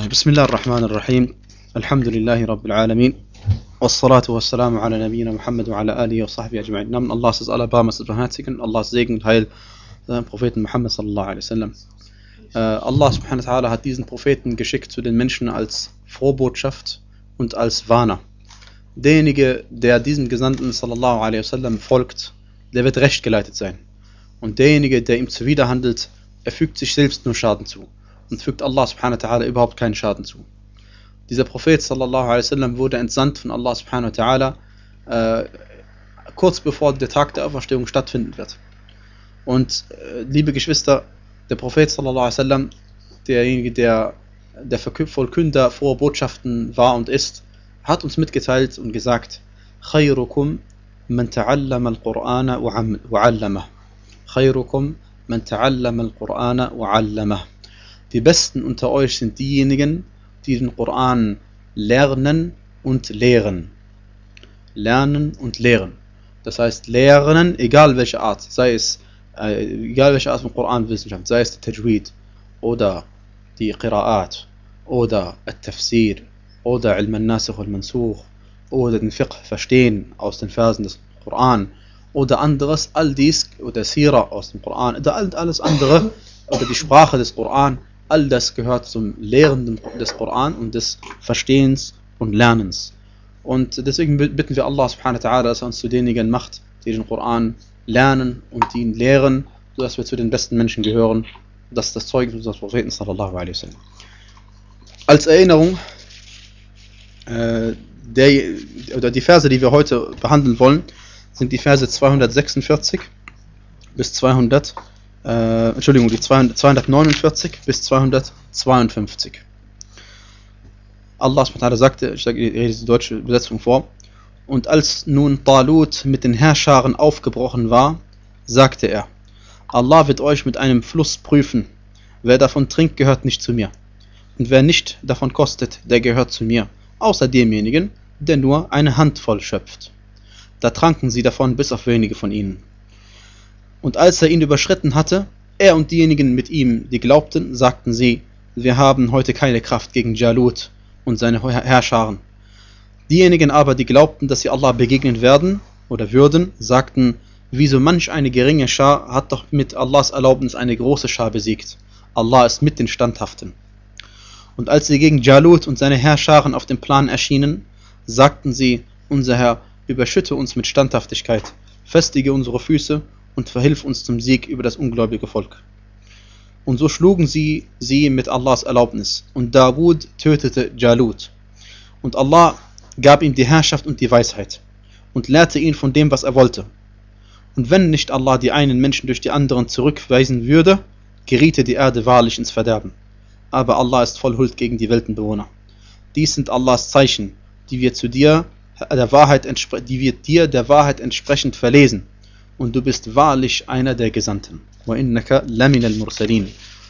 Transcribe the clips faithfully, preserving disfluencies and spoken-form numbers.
بسم الله الرحمن الرحيم الحمد لله رب العالمين والصلاة والسلام على نبينا Muhammad wa ala alihi wa sahbihi ajma'in. Im Namen Allahs des Allerbarmers und Barmherzigen, Allahs Segen und Heil seinem Propheten Muhammad sallallahu alaihi wasallam. Äh, Allah subhanahu wa ta'ala hat diesen Propheten geschickt zu den Menschen als Vorbotschaft und als Warner. Derjenige, der diesem Gesandten sallallahu alaihi wasallam folgt, der wird recht geleitet sein. Und derjenige, der ihm zuwiderhandelt, er fügt sich selbst nur Schaden zu und fügt Allah subhanahu wa ta'ala überhaupt keinen Schaden zu. Dieser Prophet sallallahu alaihi wasallam wurde entsandt von Allah subhanahu wa ta'ala äh, kurz bevor der Tag der Auferstehung stattfinden wird. Und äh, liebe Geschwister, der Prophet sallallahu alaihi wasallam, derjenige, der der Vollkünder froher Botschaften war und ist, hat uns mitgeteilt und gesagt: Khayrukum man ta'allama al-Qur'ana wa 'allamah. Khayrukum man ta'allama al-Qur'ana wa 'allamah. Die Besten unter euch sind diejenigen, die den Koran lernen und lehren. Lernen und lehren. Das heißt, lernen, egal welche Art, sei es, äh, egal welche Art von Koranwissenschaft, sei es der Tajweed oder die Qira'at oder der Tafsir oder Ilm al-Nasikh wal-Mansukh oder den Fiqh verstehen aus den Versen des Koran oder anderes, all dies, oder Sira aus dem Koran oder alles andere oder die Sprache des Koran. All das gehört zum Lehren des Koran und des Verstehens und Lernens. Und deswegen bitten wir Allah subhanahu wa ta'ala, dass er uns zu denjenigen macht, die den Koran lernen und ihn lehren, sodass wir zu den besten Menschen gehören. Das ist das Zeugnis unseres Propheten sallallahu alaihi wasallam. Als Erinnerung, äh, der, oder die Verse, die wir heute behandeln wollen, sind die Verse zweihundertsechsundvierzig bis zweihundert. Äh, Entschuldigung, die zweihundertneunundvierzig bis zweihundertzweiundfünfzig. Allah subhanahu wa ta'ala sagte, ich rede die deutsche Übersetzung vor: Und als nun Talut mit den Herrscharen aufgebrochen war, sagte er: Allah wird euch mit einem Fluss prüfen. Wer davon trinkt, gehört nicht zu mir. Und wer nicht davon kostet, der gehört zu mir, außer demjenigen, der nur eine Handvoll schöpft. Da tranken sie davon, bis auf wenige von ihnen. Und als er ihn überschritten hatte, er und diejenigen mit ihm, die glaubten, sagten sie: Wir haben heute keine Kraft gegen Jalut und seine Herrscharen. Diejenigen aber, die glaubten, dass sie Allah begegnen werden oder würden, sagten: Wieso manch eine geringe Schar hat doch mit Allahs Erlaubnis eine große Schar besiegt. Allah ist mit den Standhaften. Und als sie gegen Jalut und seine Herrscharen auf dem Plan erschienen, sagten sie: Unser Herr, überschütte uns mit Standhaftigkeit, festige unsere Füße und verhilf uns zum Sieg über das ungläubige Volk. Und so schlugen sie sie mit Allahs Erlaubnis. Und Dawud tötete Jalut. Und Allah gab ihm die Herrschaft und die Weisheit und lehrte ihn von dem, was er wollte. Und wenn nicht Allah die einen Menschen durch die anderen zurückweisen würde, geriete die Erde wahrlich ins Verderben. Aber Allah ist voll Huld gegen die Weltenbewohner. Dies sind Allahs Zeichen, die wir zu dir der Wahrheit entspre- die wir dir der Wahrheit entsprechend verlesen. Und du bist wahrlich einer der Gesandten. وَإِنَّكَ لَمِنَ الْمُرْسَلِينَ.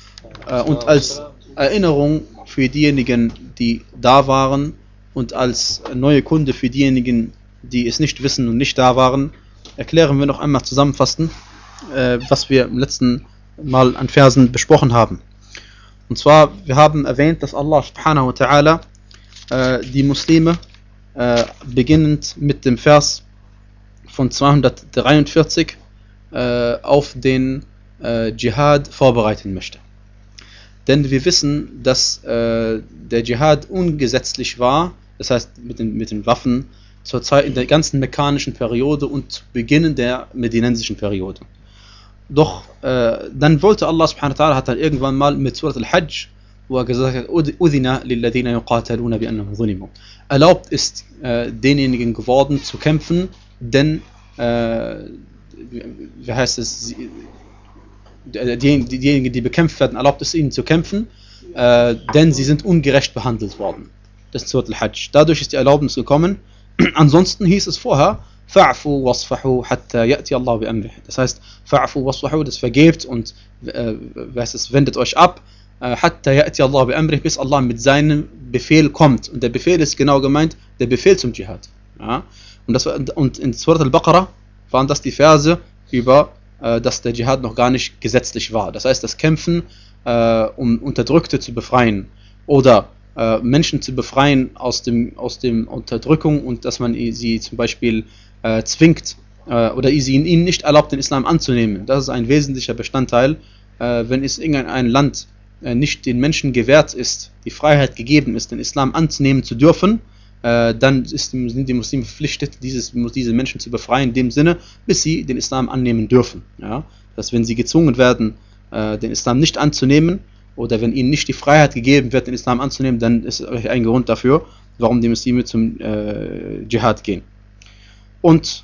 Und als Erinnerung für diejenigen, die da waren, und als neue Kunde für diejenigen, die es nicht wissen und nicht da waren, erklären wir noch einmal zusammenfassend, was wir im letzten Mal an Versen besprochen haben. Und zwar, wir haben erwähnt, dass Allah subhanahu wa ta'ala die Muslime beginnend mit dem Vers von zweihundertdreiundvierzig äh, auf den äh, Dschihad vorbereiten möchte. Denn wir wissen, dass äh, der Dschihad ungesetzlich war, das heißt mit den, mit den Waffen, zur Zeit in der ganzen mekkanischen Periode und Beginn der medinensischen Periode. Doch äh, dann wollte Allah subhanahu wa ta'ala, hat dann irgendwann mal mit Surat al-Hajj, wo er gesagt hat: Udhina lilladhina yuqataluna bi annahum zulimu. Erlaubt ist äh, denjenigen geworden zu kämpfen, denn äh, wie heißt es, diejenigen, die, die bekämpft werden, erlaubt es ihnen zu kämpfen, äh, denn sie sind ungerecht behandelt worden. Das ist Surat al-Hajj. Dadurch ist die Erlaubnis gekommen. Ansonsten hieß es vorher: Fa'fu wasfahu hatta ya'ti Allah bi amrih. Das heißt, Fa'fu wasfahu, das vergebt und äh, wie heißt es, wendet euch ab, hatta ya'ti Allah bi amrih, bis Allah mit seinem Befehl kommt. Und der Befehl ist genau gemeint der Befehl zum Dschihad. Ja? Und, das war, und in Surat al-Baqarah waren das die Verse über, äh, dass der Dschihad noch gar nicht gesetzlich war. Das heißt, das Kämpfen, äh, um Unterdrückte zu befreien oder äh, Menschen zu befreien aus dem, aus dem Unterdrückung und dass man sie zum Beispiel äh, zwingt äh, oder sie ihnen nicht erlaubt, den Islam anzunehmen. Das ist ein wesentlicher Bestandteil. Äh, wenn es irgendein Land äh, nicht den Menschen gewährt ist, die Freiheit gegeben ist, den Islam anzunehmen zu dürfen, äh, dann ist, sind die Muslime verpflichtet, dieses, diese Menschen zu befreien in dem Sinne, bis sie den Islam annehmen dürfen. Ja? Dass wenn sie gezwungen werden, äh, den Islam nicht anzunehmen, oder wenn ihnen nicht die Freiheit gegeben wird, den Islam anzunehmen, dann ist es ein Grund dafür, warum die Muslime zum äh, Dschihad gehen. Und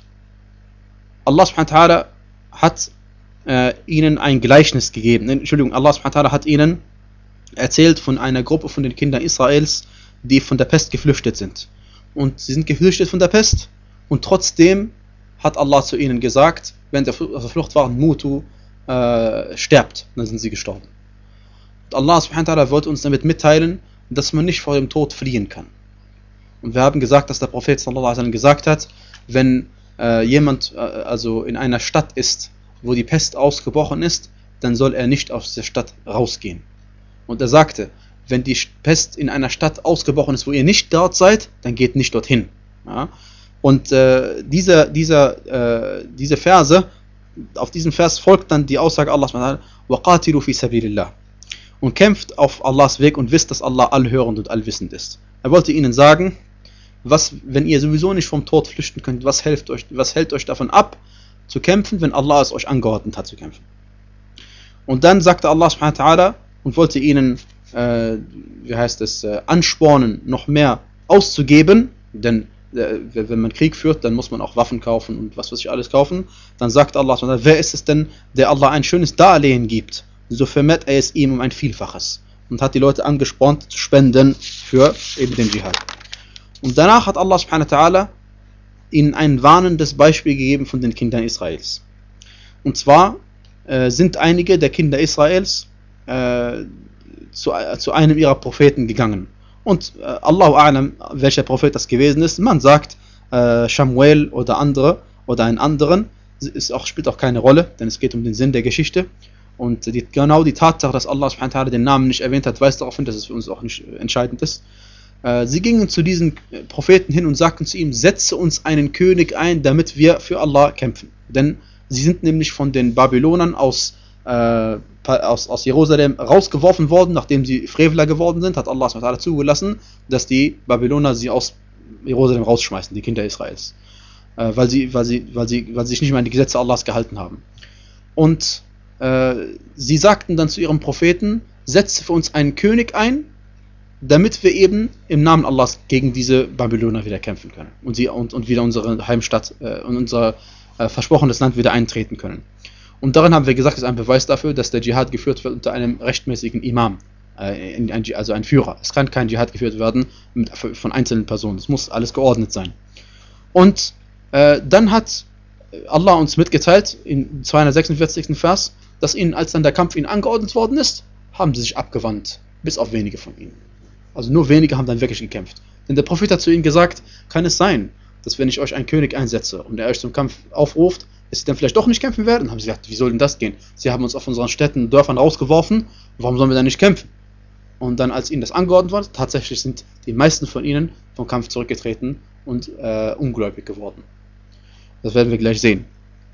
Allah subhanahu wa ta'ala hat äh, ihnen ein Gleichnis gegeben. Entschuldigung, Allah subhanahu wa ta'ala hat ihnen erzählt von einer Gruppe von den Kindern Israels, die von der Pest geflüchtet sind. Und sie sind geflüchtet von der Pest und trotzdem hat Allah zu ihnen gesagt, während der Flucht waren, Mutu, äh, sterbt. Dann sind sie gestorben. Allah subhanahu wa ta'ala wollte uns damit mitteilen, dass man nicht vor dem Tod fliehen kann. Und wir haben gesagt, dass der Prophet sallallahu alaihi wasallam gesagt hat, wenn äh, jemand äh, also in einer Stadt ist, wo die Pest ausgebrochen ist, dann soll er nicht aus der Stadt rausgehen. Und er sagte, wenn die Pest in einer Stadt ausgebrochen ist, wo ihr nicht dort seid, dann geht nicht dorthin. Ja? Und äh, dieser, dieser, äh, diese Verse, auf diesem Vers folgt dann die Aussage Allah subhanahu wa ta'ala, وَقَاتِلُوا فِي سَبِيلِ اللَّهِ, und kämpft auf Allahs Weg und wisst, dass Allah allhörend und allwissend ist. Er wollte ihnen sagen, was, wenn ihr sowieso nicht vom Tod flüchten könnt, was, helft euch, was hält euch davon ab, zu kämpfen, wenn Allah es euch angeordnet hat zu kämpfen. Und dann sagte Allah subhanahu wa ta'ala und wollte ihnen, äh, wie heißt es, äh, anspornen, noch mehr auszugeben, denn äh, wenn man Krieg führt, dann muss man auch Waffen kaufen und was weiß ich alles kaufen. Dann sagt Allah subhanahu wa ta'ala, wer ist es denn, der Allah ein schönes Darlehen gibt, so vermehrt er es ihm um ein Vielfaches und hat die Leute angespornt zu spenden für eben den Dschihad. Und danach hat Allah subhanahu wa ta'ala ihnen ein warnendes Beispiel gegeben von den Kindern Israels. Und zwar äh, sind einige der Kinder Israels äh, zu, äh, zu einem ihrer Propheten gegangen. Und äh, Allahu a'lam, welcher Prophet das gewesen ist. Man sagt äh, Samuel oder andere oder einen anderen. Es auch, spielt auch keine Rolle, denn es geht um den Sinn der Geschichte. Und die, genau die Tatsache, dass Allah subhanahu wa ta'ala den Namen nicht erwähnt hat, weist darauf hin, dass es für uns auch nicht entscheidend ist. Äh, sie gingen zu diesen Propheten hin und sagten zu ihm, setze uns einen König ein, damit wir für Allah kämpfen. Denn sie sind nämlich von den Babylonern aus, äh, aus, aus Jerusalem rausgeworfen worden, nachdem sie Frevler geworden sind, hat Allah subhanahu wa ta'ala zugelassen, dass die Babyloner sie aus Jerusalem rausschmeißen, die Kinder Israels. Äh, weil, sie, weil, sie, weil, sie, weil sie sich nicht mehr an die Gesetze Allahs gehalten haben. Und sie sagten dann zu ihrem Propheten, setze für uns einen König ein, damit wir eben im Namen Allahs gegen diese Babyloner wieder kämpfen können und, sie, und, und wieder unsere Heimstatt äh, und unser äh, versprochenes Land wieder eintreten können. Und darin haben wir gesagt, ist ein Beweis dafür, dass der Dschihad geführt wird unter einem rechtmäßigen Imam, äh, in, ein, also ein Führer. Es kann kein Dschihad geführt werden mit, von einzelnen Personen, es muss alles geordnet sein. Und äh, dann hat Allah uns mitgeteilt, im zweihundertsechsundvierzigsten Vers, dass ihnen, als dann der Kampf ihnen angeordnet worden ist, haben sie sich abgewandt, bis auf wenige von ihnen. Also nur wenige haben dann wirklich gekämpft. Denn der Prophet hat zu ihnen gesagt, kann es sein, dass wenn ich euch einen König einsetze und er euch zum Kampf aufruft, dass sie dann vielleicht doch nicht kämpfen werden? Dann haben sie gesagt, wie soll denn das gehen? Sie haben uns auf unseren Städten und Dörfern rausgeworfen, warum sollen wir dann nicht kämpfen? Und dann, als ihnen das angeordnet wurde, tatsächlich sind die meisten von ihnen vom Kampf zurückgetreten und äh, ungläubig geworden. Das werden wir gleich sehen.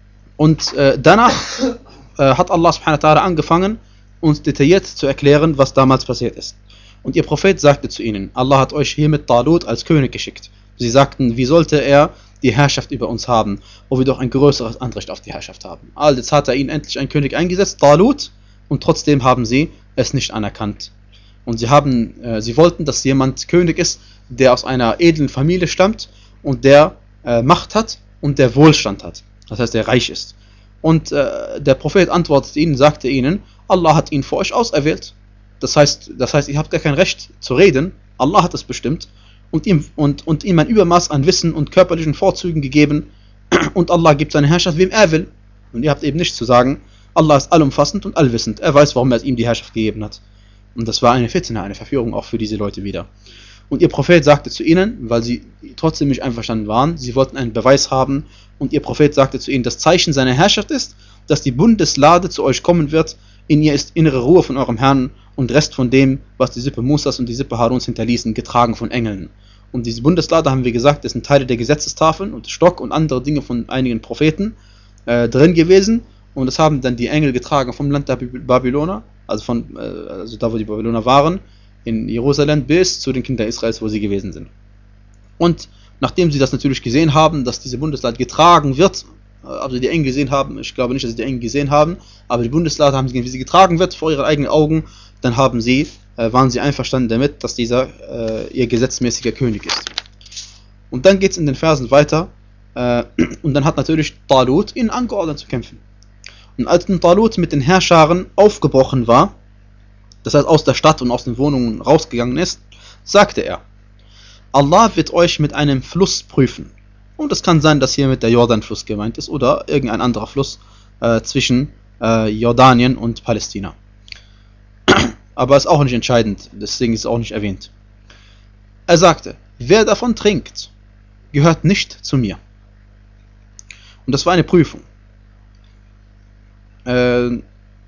Und äh, danach äh, hat Allah subhanahu wa ta'ala angefangen, uns detailliert zu erklären, was damals passiert ist. Und ihr Prophet sagte zu ihnen, Allah hat euch hiermit Talut als König geschickt. Sie sagten, wie sollte er die Herrschaft über uns haben, wo wir doch ein größeres Anrecht auf die Herrschaft haben. Also jetzt hat er ihnen endlich einen König eingesetzt, Talut, und trotzdem haben sie es nicht anerkannt. Und sie haben, äh, sie wollten, dass jemand König ist, der aus einer edlen Familie stammt und der äh, Macht hat und der Wohlstand hat. Das heißt, der reich ist. Und äh, der Prophet antwortete ihnen, sagte ihnen, Allah hat ihn für euch auserwählt. Das heißt, das heißt, ihr habt gar kein Recht zu reden. Allah hat es bestimmt und ihm, und, und ihm ein Übermaß an Wissen und körperlichen Vorzügen gegeben. Und Allah gibt seine Herrschaft, wem er will. Und ihr habt eben nichts zu sagen. Allah ist allumfassend und allwissend. Er weiß, warum er ihm die Herrschaft gegeben hat. Und das war eine Fitna, eine Verführung auch für diese Leute wieder. Und ihr Prophet sagte zu ihnen, weil sie trotzdem nicht einverstanden waren, sie wollten einen Beweis haben, und ihr Prophet sagte zu ihnen, das Zeichen seiner Herrschaft ist, dass die Bundeslade zu euch kommen wird, in ihr ist innere Ruhe von eurem Herrn, und Rest von dem, was die Sippe Musas und die Sippe Haruns hinterließen, getragen von Engeln. Und diese Bundeslade, haben wir gesagt, das sind Teile der Gesetzestafeln und Stock und andere Dinge von einigen Propheten äh, drin gewesen. Und das haben dann die Engel getragen vom Land der Babyloner, also, von, äh, also da, wo die Babyloner waren, in Jerusalem, bis zu den Kindern Israels, wo sie gewesen sind. Und nachdem sie das natürlich gesehen haben, dass diese Bundeslade getragen wird, also die Engel gesehen haben, ich glaube nicht, dass sie die Engel gesehen haben, aber die Bundeslade haben sie gesehen, wie sie getragen wird vor ihren eigenen Augen, dann haben sie, äh, waren sie einverstanden damit, dass dieser äh, ihr gesetzmäßiger König ist. Und dann geht es in den Versen weiter, äh, und dann hat natürlich Talut ihnen angeordnet zu kämpfen. Und als dann Talut mit den Herrscharen aufgebrochen war, das heißt aus der Stadt und aus den Wohnungen rausgegangen ist, sagte er: Allah wird euch mit einem Fluss prüfen. Und es kann sein, dass hier mit der Jordanfluss gemeint ist oder irgendein anderer Fluss äh, zwischen äh, Jordanien und Palästina. Aber ist auch nicht entscheidend, deswegen ist es auch nicht erwähnt. Er sagte: Wer davon trinkt, gehört nicht zu mir. Und das war eine Prüfung. Äh,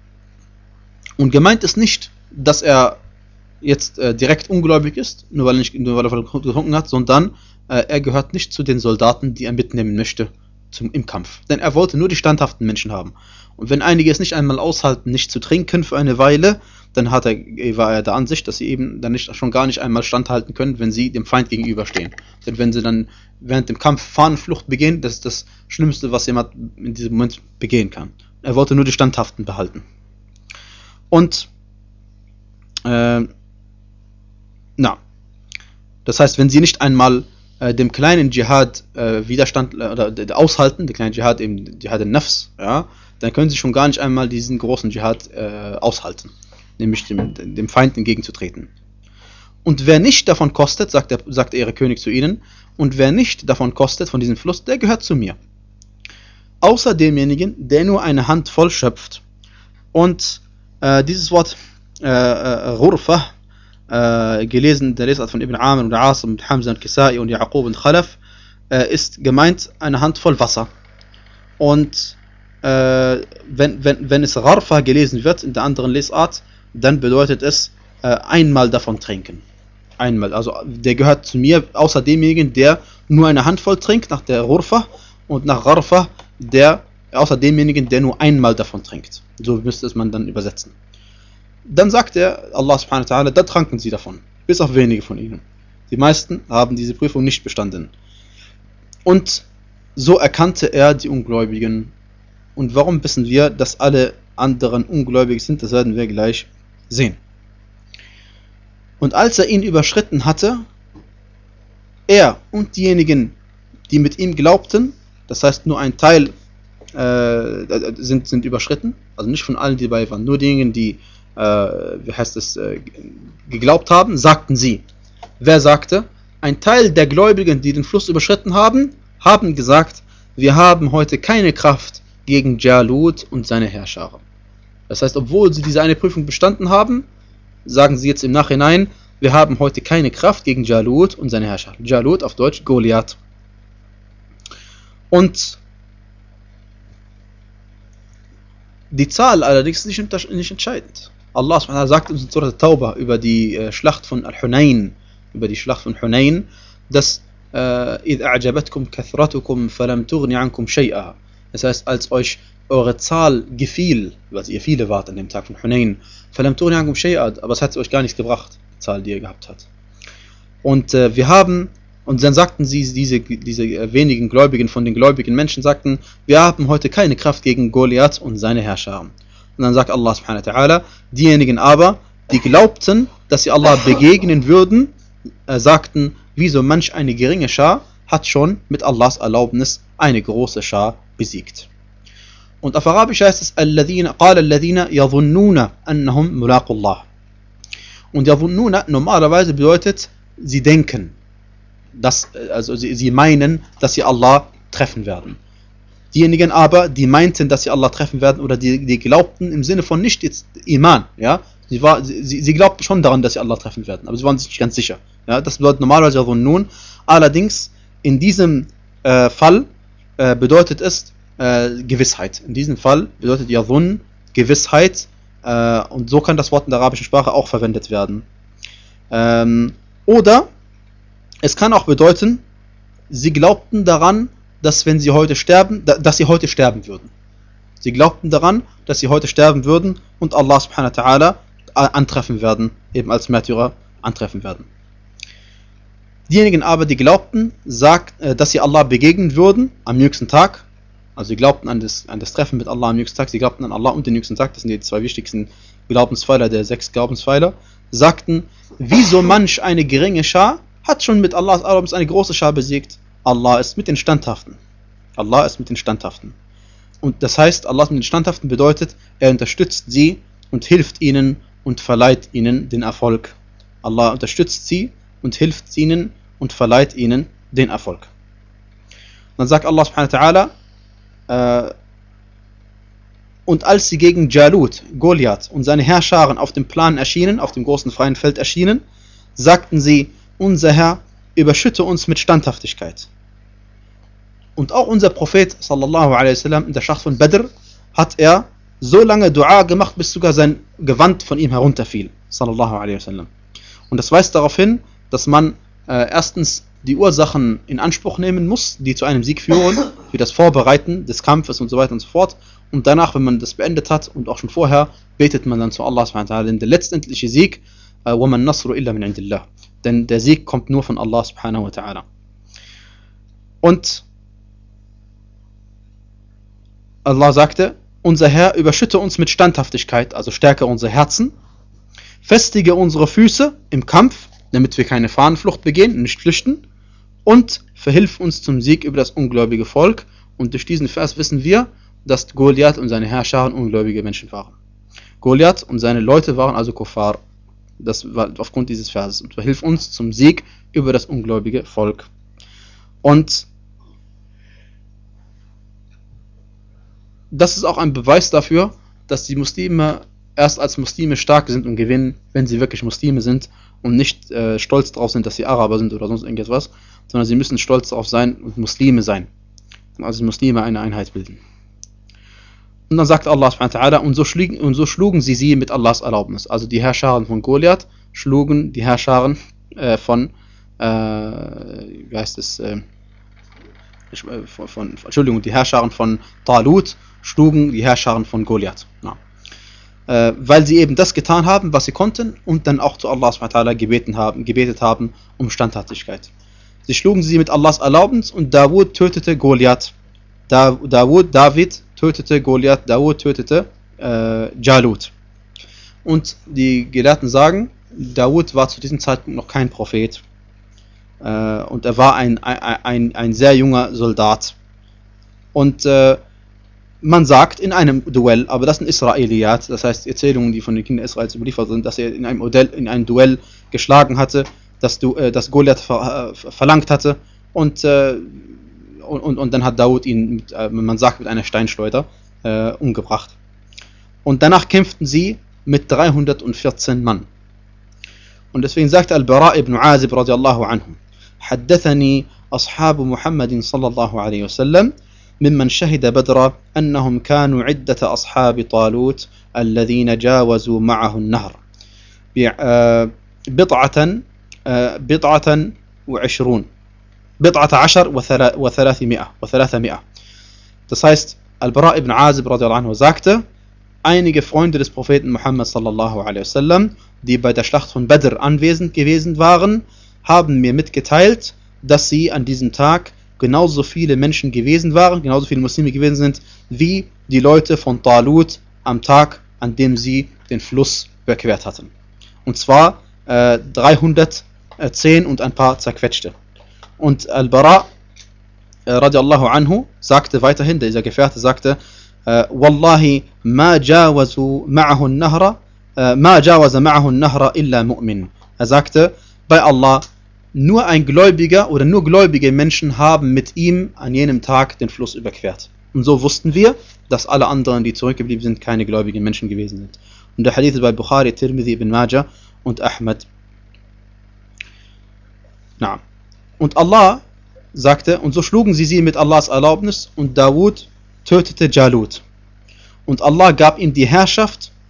und gemeint ist nicht, dass er jetzt äh, direkt ungläubig ist, nur weil er nicht nur weil er getrunken hat, sondern äh, er gehört nicht zu den Soldaten, die er mitnehmen möchte zum, im Kampf. Denn er wollte nur die standhaften Menschen haben. Und wenn einige es nicht einmal aushalten, nicht zu trinken für eine Weile, dann hat er, war er der Ansicht, dass sie eben dann nicht, schon gar nicht einmal standhalten können, wenn sie dem Feind gegenüberstehen. Denn wenn sie dann während dem Kampf Fahnenflucht begehen, das ist das Schlimmste, was jemand in diesem Moment begehen kann. Er wollte nur die Standhaften behalten. Und äh, na, das heißt, wenn sie nicht einmal äh, dem kleinen Dschihad äh, Widerstand äh, oder äh, aushalten, der kleine Dschihad eben Dschihad al-Nafs, ja, dann können sie schon gar nicht einmal diesen großen Dschihad äh, aushalten, nämlich dem, dem Feind entgegenzutreten. Und wer nicht davon kostet, sagt, der, sagt ihre König zu ihnen, und wer nicht davon kostet, von diesem Fluss, der gehört zu mir. Außer demjenigen, der nur eine Hand voll schöpft. Und äh, dieses Wort äh, äh, Ghurfa, äh, gelesen, der Lesart von Ibn Amr und Asim und Hamza und Kisai und Yaqub und Khalaf, äh, ist gemeint eine Hand voll Wasser. Und äh, wenn, wenn, wenn es Gharfa gelesen wird in der anderen Lesart, dann bedeutet es äh, einmal davon trinken. Einmal, also der gehört zu mir, außer demjenigen, der nur eine Handvoll trinkt, nach der Ghurfa, und nach Gharfa, der, außer demjenigen, der nur einmal davon trinkt. So müsste es man dann übersetzen. Dann sagt er, Allah subhanahu wa ta'ala, da tranken sie davon, bis auf wenige von ihnen. Die meisten haben diese Prüfung nicht bestanden. Und so erkannte er die Ungläubigen. Und warum wissen wir, dass alle anderen ungläubig sind, das werden wir gleich sehen. Und als er ihn überschritten hatte, er und diejenigen, die mit ihm glaubten, das heißt nur ein Teil äh, sind, sind überschritten, also nicht von allen, die dabei waren, nur diejenigen, die äh, wie heißt es, äh, geglaubt haben, sagten sie. Wer sagte? Ein Teil der Gläubigen, die den Fluss überschritten haben, haben gesagt: Wir haben heute keine Kraft gegen Jalut und seine Herrscher. Das heißt, obwohl sie diese eine Prüfung bestanden haben, sagen sie jetzt im Nachhinein: Wir haben heute keine Kraft gegen Jalut und seine Herrscher. Jalut auf Deutsch Goliath. Und die Zahl allerdings ist nicht, nicht entscheidend. Allah subhanahu wa ta'ala sagt uns in Surah Tauba über die äh, Schlacht von Al-Hunayn, über die Schlacht von Hunayn, dass إِذْ أَعْجَبَتْكُمْ كَثْرَتُكُمْ فَلَمْ تُغْنِ عَنْكُمْ شَيْئًا. Das heißt, als euch eure Zahl gefiel, weil ihr viele wart an dem Tag von Hunayn, فَلَمْ تُغْنِ عَنْكُمْ شَيْئًا, aber es hat euch gar nichts gebracht, die Zahl, die ihr gehabt habt. Und äh, wir haben, und dann sagten sie, diese, diese äh, wenigen Gläubigen von den gläubigen Menschen sagten: Wir haben heute keine Kraft gegen Goliath und seine Herrscher. Und dann sagt Allah subhanahu wa ta'ala: Diejenigen aber, die glaubten, dass sie Allah begegnen würden, äh, sagten: Wieso manch eine geringe Schar hat schon mit Allahs Erlaubnis eine große Schar besiegt. Und auf Arabisch heißt es: Alladhina, qala alladhina yadhunnuna annahum mulaqullah. Und yadhunnuna normalerweise bedeutet, sie denken, dass, also sie, sie meinen, dass sie Allah treffen werden. Diejenigen aber, die meinten, dass sie Allah treffen werden, oder die, die glaubten im Sinne von nicht jetzt Iman, ja, sie, war, sie, sie glaubten schon daran, dass sie Allah treffen werden, aber sie waren sich nicht ganz sicher. Ja, das bedeutet normalerweise Yadhunnun. Allerdings in diesem äh, Fall äh, bedeutet es äh, Gewissheit. In diesem Fall bedeutet Yadhun Gewissheit, Äh, und so kann das Wort in der arabischen Sprache auch verwendet werden. Ähm, oder es kann auch bedeuten, sie glaubten daran, dass wenn sie heute sterben, dass sie heute sterben würden. Sie glaubten daran, dass sie heute sterben würden und Allah subhanahu wa ta'ala antreffen werden, eben als Märtyrer antreffen werden. Diejenigen aber, die glaubten, sagt, dass sie Allah begegnen würden am jüngsten Tag, also sie glaubten an das, an das Treffen mit Allah am jüngsten Tag, sie glaubten an Allah und den jüngsten Tag, das sind die zwei wichtigsten Glaubenspfeiler der sechs Glaubenspfeiler, sagten, wie so manch eine geringe Schar hat schon mit Allahs Erlaubnis eine große Schar besiegt. Allah ist mit den Standhaften. Allah ist mit den Standhaften. Und das heißt, Allah ist mit den Standhaften bedeutet, er unterstützt sie und hilft ihnen und verleiht ihnen den Erfolg. Allah unterstützt sie und hilft ihnen und verleiht ihnen den Erfolg. Dann sagt Allah subhanahu wa ta'ala, äh, und als sie gegen Jalut, Goliath und seine Heerscharen auf dem Plan erschienen, auf dem großen freien Feld erschienen, sagten sie, unser Herr, überschütte uns mit Standhaftigkeit. Und auch unser Prophet sallallahu alaihi wasallam in der Schlacht von Badr hat er so lange Dua gemacht, bis sogar sein Gewand von ihm herunterfiel, sallallahu alaihi wasallam. Und das weist darauf hin, dass man äh, erstens die Ursachen in Anspruch nehmen muss, die zu einem Sieg führen, wie das Vorbereiten des Kampfes und so weiter und so fort. Und danach, wenn man das beendet hat und auch schon vorher, betet man dann zu Allah subhanahu wa ta'ala. Denn der letztendliche Sieg, وَمَنْ نَصْرُ إِلَّا مِنْ عِنْدِ اللَّهِ. Denn der Sieg kommt nur von Allah subhanahu wa ta'ala. Und Allah sagte, unser Herr, überschütte uns mit Standhaftigkeit, also stärke unsere Herzen, festige unsere Füße im Kampf, damit wir keine Fahnenflucht begehen und nicht flüchten, und verhilf uns zum Sieg über das ungläubige Volk. Und durch diesen Vers wissen wir, dass Goliath und seine Herrscher ungläubige Menschen waren. Goliath und seine Leute waren also Kuffar. Das war aufgrund dieses Verses. Und verhilf uns zum Sieg über das ungläubige Volk. Und das ist auch ein Beweis dafür, dass die Muslime erst als Muslime stark sind und gewinnen, wenn sie wirklich Muslime sind und nicht äh, stolz darauf sind, dass sie Araber sind oder sonst irgendetwas, sondern sie müssen stolz darauf sein und Muslime sein. Also Muslime eine Einheit bilden. Und dann sagt Allah subhanahu wa ta'ala, und so, schlugen, und so schlugen sie sie mit Allahs Erlaubnis. Also die Herrscharen von Goliath schlugen die Herrscharen äh, von, äh, wie heißt es, äh, von, von, Entschuldigung, die Herrscharen von Talut schlugen die Herrscharen von Goliath. Ja. Äh, weil sie eben das getan haben, was sie konnten und dann auch zu Allah subhanahu wa ta'ala gebeten haben, gebetet haben um Standhaftigkeit. Sie schlugen sie mit Allahs Erlaubnis und Dawud tötete Goliath. Da, Dawud, David tötete Goliath, Dawud tötete äh, Jalut. Und die Gelehrten sagen, Dawud war zu diesem Zeitpunkt noch kein Prophet. Äh, und er war ein, ein, ein, ein sehr junger Soldat. Und äh, man sagt in einem Duell, aber das sind Israeliyat, das heißt Erzählungen, die von den Kindern Israels überliefert sind, dass er in einem, Modell, in einem Duell geschlagen hatte, dass, du, äh, dass Goliath ver, äh, verlangt hatte und äh, Und, und, und dann hat Dawud ihn, mit, äh, man sagt, mit einer Steinschleuder äh, umgebracht. Und danach kämpften sie mit dreihundertvierzehn Mann. Und deswegen sagte Al-Bara ibn Azib radiallahu anhu, حدثني أصحاب محمد صلى الله عليه وسلم ممن شهد بدر أنهم كانوا عدة أصحاب طالوت الذين جاوزوا معه النهر بضعة بضعة وعشرون بضعة عشر وثلاثمائة وثلاثمائة. Das heißt, Al-Bara ibn Azib radiallahu anhu sagte, einige Freunde des Propheten Muhammad sallallahu alaihi wasallam, die bei der Schlacht von Badr anwesend gewesen waren, haben mir mitgeteilt, dass sie an diesem Tag genauso viele Menschen gewesen waren, genauso viele Muslime gewesen sind, wie die Leute von Talut am Tag, an dem sie den Fluss überquert hatten. Und zwar äh, dreihundertzehn und ein paar zerquetschte. Und Al-Bara äh, radiallahu anhu sagte weiterhin, dieser Gefährte sagte, äh, Wallahi ma jawazu ma'ahu an-nahra äh, ma jawaza ma'ahu an-nahra illa mu'min. Er sagte, bei Allah, nur ein Gläubiger oder nur gläubige Menschen haben mit ihm an jenem Tag den Fluss überquert. Und so wussten wir, dass alle anderen, die zurückgeblieben sind, keine gläubigen Menschen gewesen sind. Und der Hadith ist bei Bukhari, Tirmidhi, Ibn Majah und Ahmad. Na. Und Allah sagte, und so schlugen sie sie mit Allahs Erlaubnis und Dawud tötete Jalut. Und Allah gab ihm die Herrschaft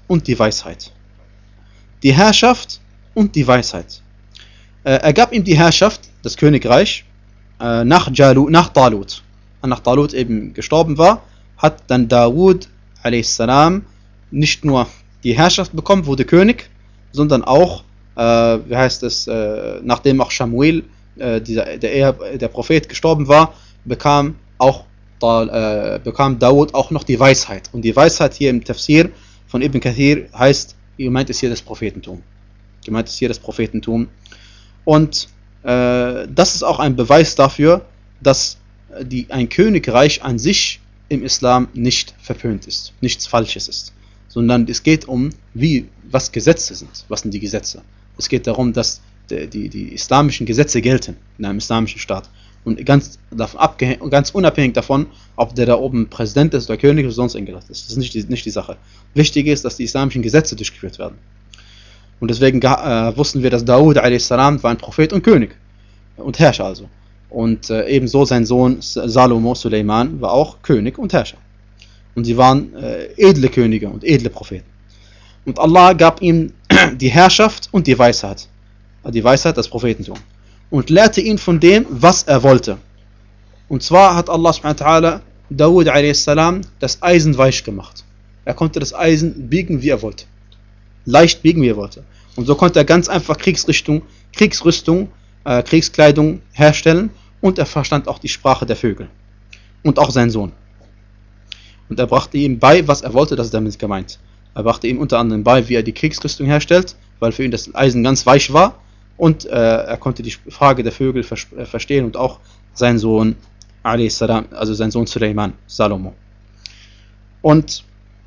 und die Weisheit. Die Herrschaft und die Weisheit. Äh, er gab ihm die Herrschaft, das Königreich, äh, nach, Jalut, nach Talut. Nach Talut eben gestorben war, hat dann Dawud a s. nicht nur die Herrschaft bekommen, wurde König, sondern auch, äh, wie heißt es, äh, nachdem auch Samuel, äh, dieser, der, der Prophet, gestorben war, bekam auch äh, bekam Dawud auch noch die Weisheit. Und die Weisheit hier im Tafsir von Ibn Kathir heißt, gemeint ist hier das Prophetentum. Gemeint ist hier das Prophetentum. Und äh, das ist auch ein Beweis dafür, dass die, ein Königreich an sich im Islam nicht verpönt ist, nichts Falsches ist, sondern es geht um, wie, was Gesetze sind. Was sind die Gesetze? Es geht darum, dass die, die, die islamischen Gesetze gelten in einem islamischen Staat. Und ganz, davon ganz unabhängig davon, ob der da oben Präsident ist oder König oder sonst irgendwas ist. Das ist nicht die, nicht die Sache. Wichtig ist, dass die islamischen Gesetze durchgeführt werden. Und deswegen äh, wussten wir, dass Dawud a s. war ein Prophet und König. Und Herrscher also. Und äh, ebenso sein Sohn Salomo, Suleiman, war auch König und Herrscher. Und sie waren äh, edle Könige und edle Propheten. Und Allah gab ihm die Herrschaft und die Weisheit. Die Weisheit, das Prophetentum. Und lehrte ihn von dem, was er wollte. Und zwar hat Allah subhanahu wa ta'ala Dawud a s. das Eisen weich gemacht. Er konnte das Eisen biegen, wie er wollte. Leicht biegen, wie er wollte. Und so konnte er ganz einfach Kriegsrichtung, Kriegsrüstung, äh, Kriegskleidung herstellen. Und er verstand auch die Sprache der Vögel. Und auch sein Sohn. Und er brachte ihm bei, was er wollte, das ist damit gemeint. Er brachte ihm unter anderem bei, wie er die Kriegsrüstung herstellt, weil für ihn das Eisen ganz weich war. Und äh, er konnte die Frage der Vögel vers- äh, verstehen und auch sein Sohn, also sein Sohn Suleiman, Salomo. Und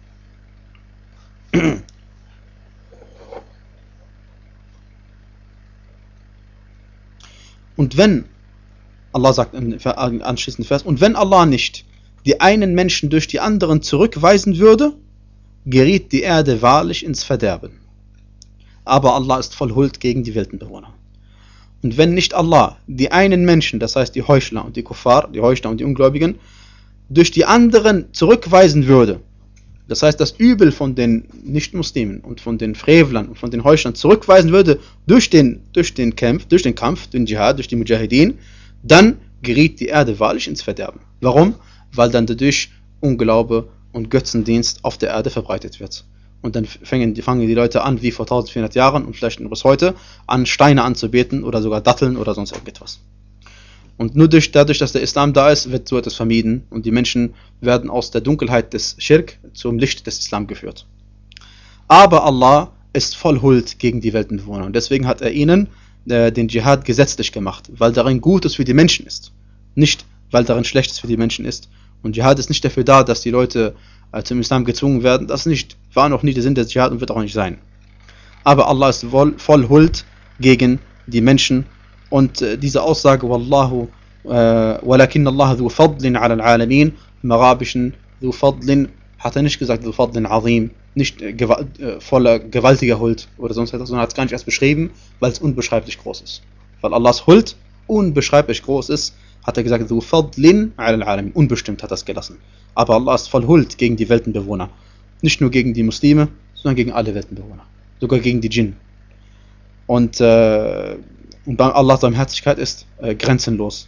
und wenn, Allah sagt im anschließenden Vers, und wenn Allah nicht die einen Menschen durch die anderen zurückweisen würde, geriet die Erde wahrlich ins Verderben. Aber Allah ist voll Huld gegen die Weltenbewohner. Und wenn nicht Allah die einen Menschen, das heißt die Heuchler und die Kuffar, die Heuchler und die Ungläubigen, durch die anderen zurückweisen würde, das heißt das Übel von den Nicht-Muslimen und von den Frevlern und von den Heuchlern zurückweisen würde durch den, durch den Kampf, durch den Kampf, den Dschihad, durch die Mujahideen, dann geriet die Erde wahrlich ins Verderben. Warum? Weil dann dadurch Unglaube und Götzendienst auf der Erde verbreitet wird. Und dann fangen die, fangen die Leute an, wie vor eintausendvierhundert Jahren und vielleicht noch bis heute, an Steine anzubeten oder sogar Datteln oder sonst irgendetwas. Und nur durch, dadurch, dass der Islam da ist, wird so etwas vermieden und die Menschen werden aus der Dunkelheit des Schirk zum Licht des Islam geführt. Aber Allah ist voll Huld gegen die Weltenbewohner und deswegen hat er ihnen äh, den Dschihad gesetzlich gemacht, weil darin Gutes für die Menschen ist. Nicht, weil darin Schlechtes für die Menschen ist. Und Dschihad ist nicht dafür da, dass die Leute äh, zum Islam gezwungen werden. Das nicht, war noch nie der Sinn des Dschihad und wird auch nicht sein. Aber Allah ist voll, voll Huld gegen die Menschen. Und äh, diese Aussage, Wallahu, walakin Allah dhu fadlin ala al-alamin, im Arabischen, dhu fadlin, hat er nicht gesagt, dhu fadlin azim, nicht äh, gewa- äh, voller gewaltiger Huld oder sonst etwas, sondern hat es gar nicht erst beschrieben, weil es unbeschreiblich groß ist. Weil Allahs Huld unbeschreiblich groß ist, hat er gesagt, dhu fadlin ala al-alamin, unbestimmt hat er es gelassen. Aber Allah ist voll Huld gegen die Weltenbewohner. Nicht nur gegen die Muslime, sondern gegen alle Weltenbewohner. Sogar gegen die Djinn. Und, äh, und bei Allahs Barmherzigkeit ist äh, grenzenlos.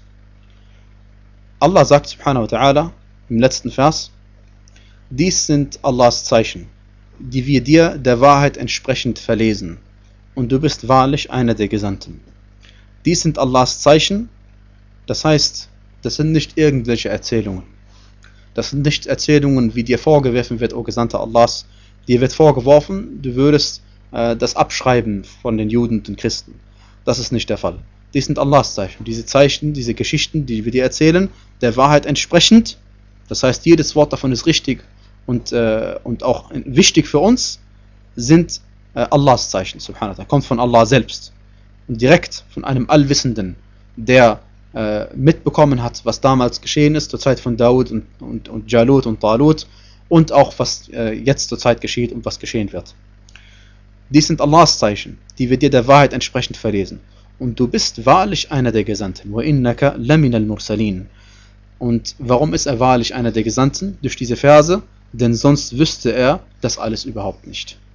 Allah sagt subhanahu wa ta'ala im letzten Vers, dies sind Allahs Zeichen, die wir dir der Wahrheit entsprechend verlesen, und du bist wahrlich einer der Gesandten. Dies sind Allahs Zeichen, das heißt, das sind nicht irgendwelche Erzählungen. Das sind nicht Erzählungen, wie dir vorgeworfen wird, o Gesandter Allahs. Dir wird vorgeworfen, du würdest äh, das abschreiben von den Juden und den Christen. Das ist nicht der Fall. Dies sind Allahs Zeichen. Diese Zeichen, diese Geschichten, die wir dir erzählen, der Wahrheit entsprechend. Das heißt, jedes Wort davon ist richtig und, äh, und auch wichtig für uns, sind äh, Allahs Zeichen, subhanahu wa ta'ala. Kommt von Allah selbst. Und direkt von einem Allwissenden, der äh, mitbekommen hat, was damals geschehen ist, zur Zeit von Dawud und, und, und Jalut und Talut, und auch was äh, jetzt zur Zeit geschieht und was geschehen wird. Dies sind Allahs Zeichen, die wir dir der Wahrheit entsprechend verlesen. Und du bist wahrlich einer der Gesandten. وَإِنَّكَ لَمِنَ الْمُرْسَلِينَ. Und warum ist er wahrlich einer der Gesandten? Durch diese Verse, denn sonst wüsste er das alles überhaupt nicht.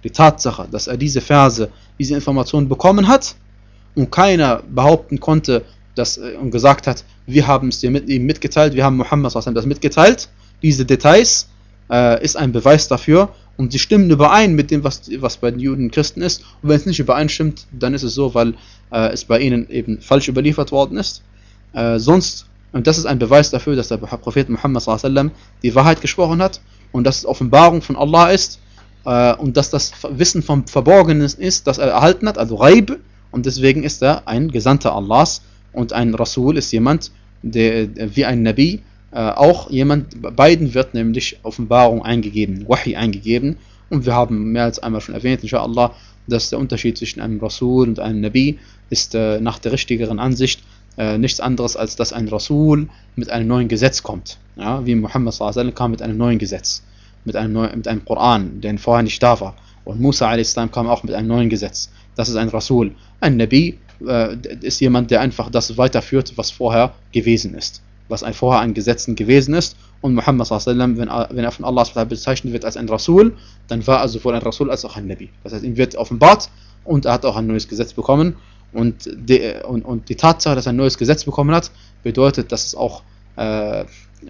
die Tatsache, dass er diese Verse, diese Informationen bekommen hat und keiner behaupten konnte, dass, und gesagt hat, wir haben es dir mit, ihm mitgeteilt, wir haben Muhammad das mitgeteilt, diese Details, äh, ist ein Beweis dafür und sie stimmen überein mit dem, was, was bei den Juden und Christen ist. Und wenn es nicht übereinstimmt, dann ist es so, weil äh, es bei ihnen eben falsch überliefert worden ist. Äh, sonst, und das ist ein Beweis dafür, dass der Prophet Muhammad die Wahrheit gesprochen hat und dass es Offenbarung von Allah ist äh, und dass das Wissen vom Verborgenen ist, das er erhalten hat, also Ghaib, und deswegen ist er ein Gesandter Allahs und ein Rasul ist jemand, der, der wie ein Nabi, äh, auch jemand, beiden wird nämlich Offenbarung eingegeben, Wahi eingegeben, und wir haben mehr als einmal schon erwähnt, inshallah, dass der Unterschied zwischen einem Rasul und einem Nabi ist äh, nach der richtigeren Ansicht äh, nichts anderes, als dass ein Rasul mit einem neuen Gesetz kommt, ja, wie Muhammad sallallahu alaihi wasallam kam mit einem neuen Gesetz, mit einem, neuen, mit einem Koran, der vorher nicht da war, und Musa a.s. kam auch mit einem neuen Gesetz. Das ist ein Rasul. Ein Nabi äh, ist jemand, der einfach das weiterführt, was vorher gewesen ist. Was ein, vorher an Gesetzen gewesen ist. Und Muhammad sallallahu alaihi wasallam, wenn, wenn er von Allah bezeichnet wird als ein Rasul, dann war er sowohl ein Rasul als auch ein Nabi. Das heißt, ihm wird offenbart und er hat auch ein neues Gesetz bekommen. Und die, und, und die Tatsache, dass er ein neues Gesetz bekommen hat, bedeutet, dass es auch, äh, äh,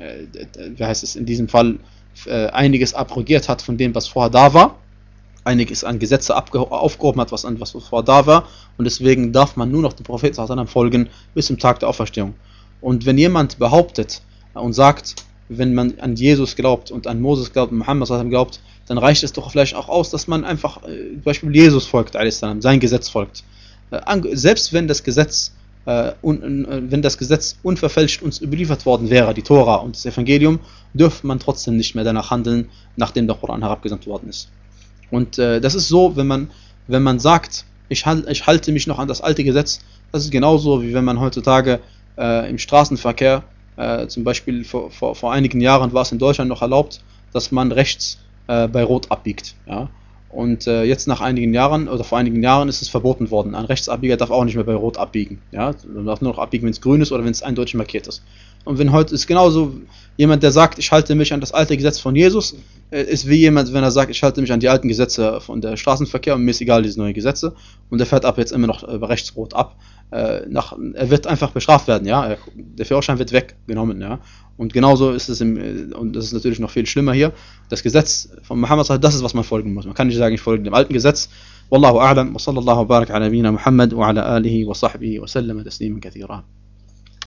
wie heißt es in diesem Fall, äh, einiges abrogiert hat von dem, was vorher da war. Einiges an Gesetze aufgehoben hat, was, an, was vorher da war, und deswegen darf man nur noch dem Propheten sallallahu alaihi wasallam folgen bis zum Tag der Auferstehung. Und wenn jemand behauptet und sagt, wenn man an Jesus glaubt und an Moses glaubt und Muhammad sallallahu alaihi wasallam glaubt, dann reicht es doch vielleicht auch aus, dass man einfach äh, zum Beispiel Jesus folgt, sein Gesetz folgt. Äh, selbst wenn das Gesetz äh, un, äh, wenn das Gesetz unverfälscht uns überliefert worden wäre, die Tora und das Evangelium, dürfte man trotzdem nicht mehr danach handeln, nachdem der Koran herabgesandt worden ist. Und äh, das ist so, wenn man, wenn man sagt, ich, halt, ich halte mich noch an das alte Gesetz, das ist genauso, wie wenn man heutzutage äh, im Straßenverkehr, äh, zum Beispiel vor, vor, vor einigen Jahren war es in Deutschland noch erlaubt, dass man rechts äh, bei Rot abbiegt. Ja? Und äh, jetzt nach einigen Jahren, oder vor einigen Jahren ist es verboten worden. Ein Rechtsabbieger darf auch nicht mehr bei Rot abbiegen. Ja? Man darf nur noch abbiegen, wenn es grün ist oder wenn es eindeutig markiert ist. Und wenn heute ist genauso jemand, der sagt, ich halte mich an das alte Gesetz von Jesus, ist wie jemand, wenn er sagt, ich halte mich an die alten Gesetze von der Straßenverkehr und mir ist egal diese neuen Gesetze, und er fährt ab jetzt immer noch rechtsrot ab. Nach, er wird einfach bestraft werden, ja. Der Führerschein wird weggenommen, ja. Und genauso ist es im, und das ist natürlich noch viel schlimmer hier, das Gesetz von Muhammad, das ist, was man folgen muss. Man kann nicht sagen, ich folge dem alten Gesetz. Wallahu a'lam wa sallallahu wa barak ala nabiyina Muhammad wa ala alihi wa sahbihi wa sallam tasliman kathira.